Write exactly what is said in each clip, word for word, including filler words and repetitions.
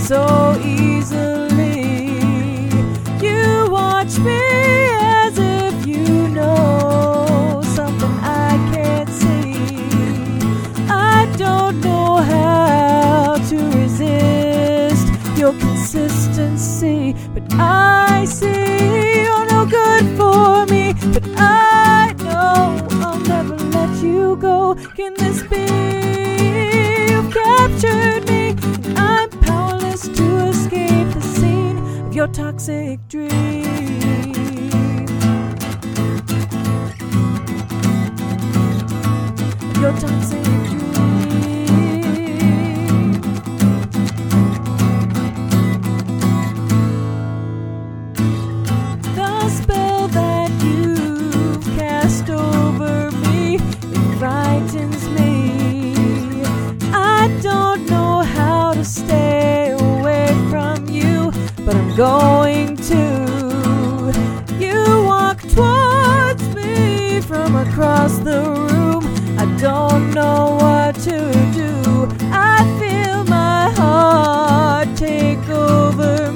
so easily. You watch me as if you know something I can't see. I don't know how to resist your consistency, but I see you're no good for me. But I know I'll never let you go. Can this be? You've captured me, and I'm powerless to escape the scene of your toxic dream. Of your toxic dream. The spell that you've cast over me, it frightens me. I don't know how to stay away from you, but I'm going to. You walk towards me from across the room. I don't know what to do. I feel my heart take over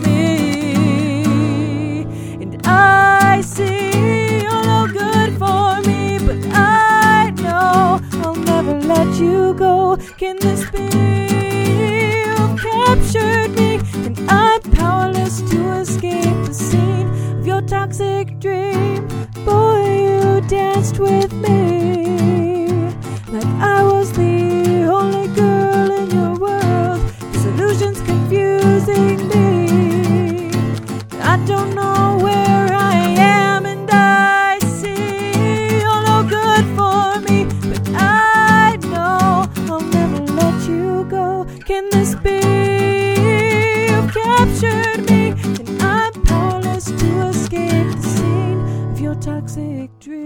me, and I see you're no good for me, but I know I'll never let you go. Can this be? You've captured me, and I'm powerless to escape the scene of your toxic dream. Boy, you danced with me like I was the only girl in your world. This illusion's confusing me. I don't know where I am, and I see you're no good for me, but I know I'll never let you go. Can this be? You've captured me, and I'm powerless to escape the scene of your toxic dream.